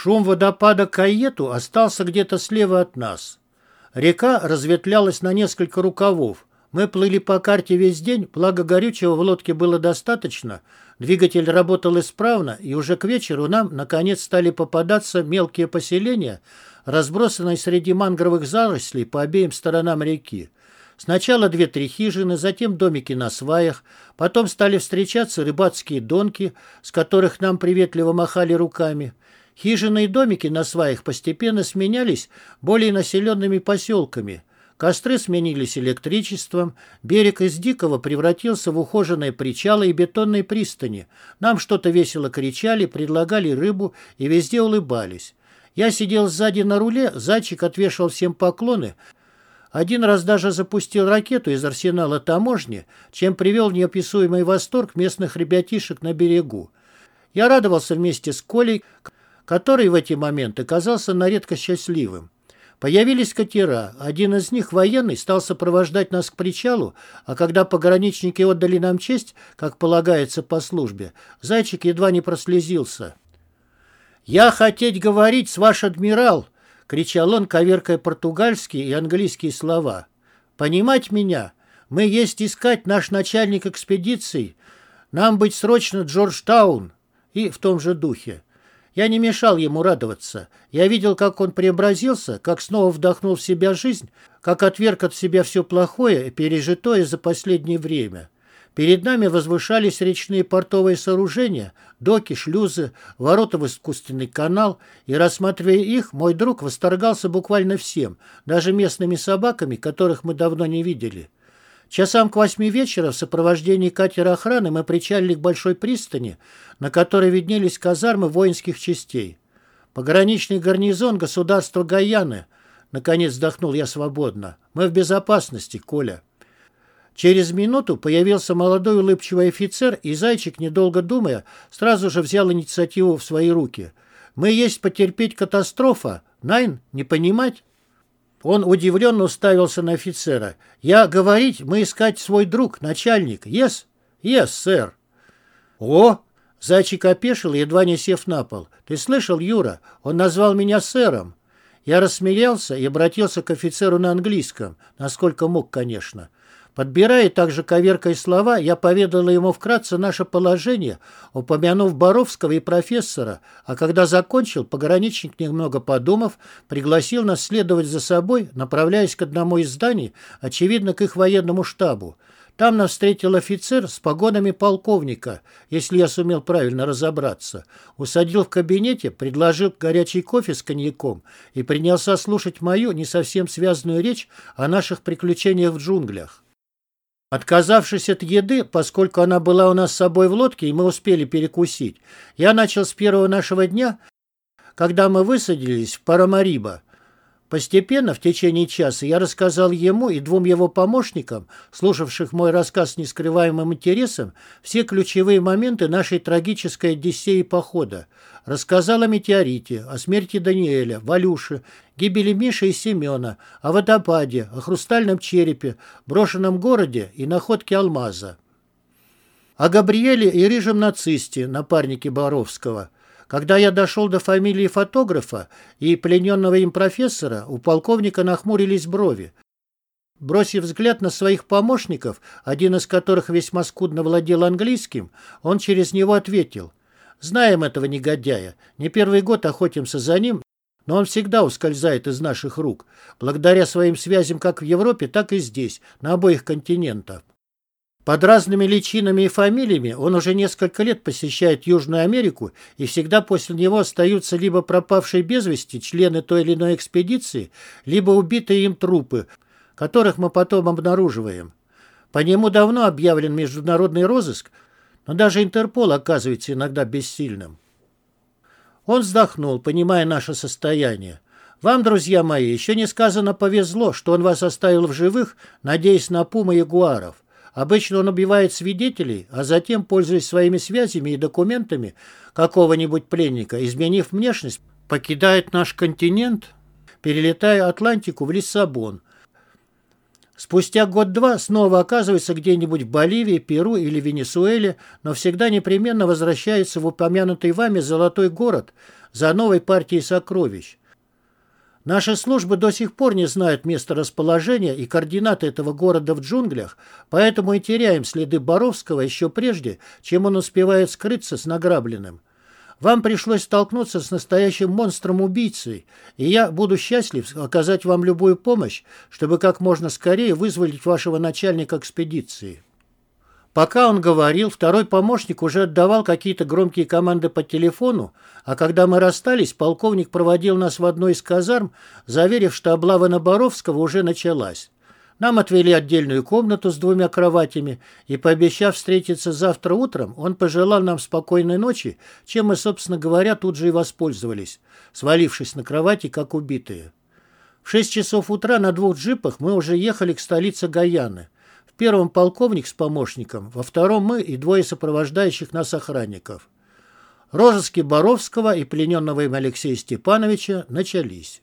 Шум водопада Кайету остался где-то слева от нас. Река разветвлялась на несколько рукавов. Мы плыли по карте весь день, благо горючего в лодке было достаточно, двигатель работал исправно, и уже к вечеру нам, наконец, стали попадаться мелкие поселения, разбросанные среди мангровых зарослей по обеим сторонам реки. Сначала 2-3 хижины, затем домики на сваях, потом стали встречаться рыбацкие донки, с которых нам приветливо махали руками. Хижины и домики на сваях постепенно сменялись более населенными поселками. Костры сменились электричеством, берег из дикого превратился в ухоженные причалы и бетонные пристани. Нам что-то весело кричали, предлагали рыбу и везде улыбались. Я сидел сзади на руле, зайчик отвешивал всем поклоны. Один раз даже запустил ракету из арсенала таможни, чем привел в неописуемый восторг местных ребятишек на берегу. Я радовался вместе с Колей, который в эти моменты казался на редкость счастливым. Появились катера. Один из них, военный, стал сопровождать нас к причалу, а когда пограничники отдали нам честь, как полагается по службе, зайчик едва не прослезился. «Я хотеть говорить с ваш адмирал!» — кричал он, коверкая португальские и английские слова. «Понимать меня? Мы есть искать наш начальник экспедиции. Нам быть срочно Джорджтаун!» И в том же духе. Я не мешал ему радоваться. Я видел, как он преобразился, как снова вдохнул в себя жизнь, как отверг от себя все плохое, пережитое за последнее время. Перед нами возвышались речные портовые сооружения, доки, шлюзы, ворота в искусственный канал, и, рассматривая их, мой друг восторгался буквально всем, даже местными собаками, которых мы давно не видели. Часам к 8 вечера в сопровождении катера охраны мы причалили к большой пристани, на которой виднелись казармы воинских частей. «Пограничный гарнизон государства Гайаны», — наконец вздохнул я свободно. «Мы в безопасности, Коля». Через минуту появился молодой улыбчивый офицер, и зайчик, недолго думая, сразу же взял инициативу в свои руки. «Мы есть потерпеть катастрофа. Найн, не понимать?» Он удивленно уставился на офицера. «Я говорить, мы искать свой друг, начальник. Yes? Yes, сэр». «О!» — зайчик опешил, едва не сев на пол. «Ты слышал, Юра? Он назвал меня сэром». Я рассмеялся и обратился к офицеру на английском, насколько мог, конечно. Подбирая также коверкой слова, я поведал ему вкратце наше положение, упомянув Боровского и профессора, а когда закончил, пограничник, немного подумав, пригласил нас следовать за собой, направляясь к одному из зданий, очевидно, к их военному штабу. Там нас встретил офицер с погонами полковника, если я сумел правильно разобраться. Усадил в кабинете, предложил горячий кофе с коньяком и принялся слушать мою не совсем связанную речь о наших приключениях в джунглях. Отказавшись от еды, поскольку она была у нас с собой в лодке, и мы успели перекусить, я начал с первого нашего дня, когда мы высадились в Парамарибо. Постепенно, в течение часа, я рассказал ему и 2 его помощникам, слушавших мой рассказ с нескрываемым интересом, все ключевые моменты нашей трагической одиссеи похода. Рассказал о метеорите, о смерти Даниэля, Валюши, гибели Миши и Семена, о водопаде, о хрустальном черепе, брошенном городе и находке алмаза. О Габриэле и рыжем нацисте, напарнике Боровского. Когда я дошел до фамилии фотографа и плененного им профессора, у полковника нахмурились брови. Бросив взгляд на своих помощников, один из которых весьма скудно владел английским, он через него ответил: «Знаем этого негодяя. Не первый год охотимся за ним, но он всегда ускользает из наших рук, благодаря своим связям как в Европе, так и здесь, на обоих континентах. Под разными личинами и фамилиями он уже несколько лет посещает Южную Америку, и всегда после него остаются либо пропавшие без вести члены той или иной экспедиции, либо убитые им трупы, которых мы потом обнаруживаем. По нему давно объявлен международный розыск, но даже Интерпол оказывается иногда бессильным». Он вздохнул, понимая наше состояние. «Вам, друзья мои, еще несказанно повезло, что он вас оставил в живых, надеясь на пум и ягуаров. Обычно он убивает свидетелей, а затем, пользуясь своими связями и документами какого-нибудь пленника, изменив внешность, покидает наш континент, перелетая Атлантику в Лиссабон. Спустя год-два снова оказывается где-нибудь в Боливии, Перу или Венесуэле, но всегда непременно возвращается в упомянутый вами золотой город за новой партией сокровищ. Наши службы до сих пор не знают месторасположения и координаты этого города в джунглях, поэтому и теряем следы Боровского еще прежде, чем он успевает скрыться с награбленным. Вам пришлось столкнуться с настоящим монстром-убийцей, и я буду счастлив оказать вам любую помощь, чтобы как можно скорее вызволить вашего начальника экспедиции». Пока он говорил, второй помощник уже отдавал какие-то громкие команды по телефону, а когда мы расстались, полковник проводил нас в одну из казарм, заверив, что облава на Боровского уже началась. Нам отвели отдельную комнату с 2 кроватями, и, пообещав встретиться завтра утром, он пожелал нам спокойной ночи, чем мы, собственно говоря, тут же и воспользовались, свалившись на кровати, как убитые. В 6 часов утра на 2 джипах мы уже ехали к столице Гайаны. В первом полковник с помощником, во втором мы и 2 сопровождающих нас охранников. Розыски Боровского и плененного им Алексея Степановича начались.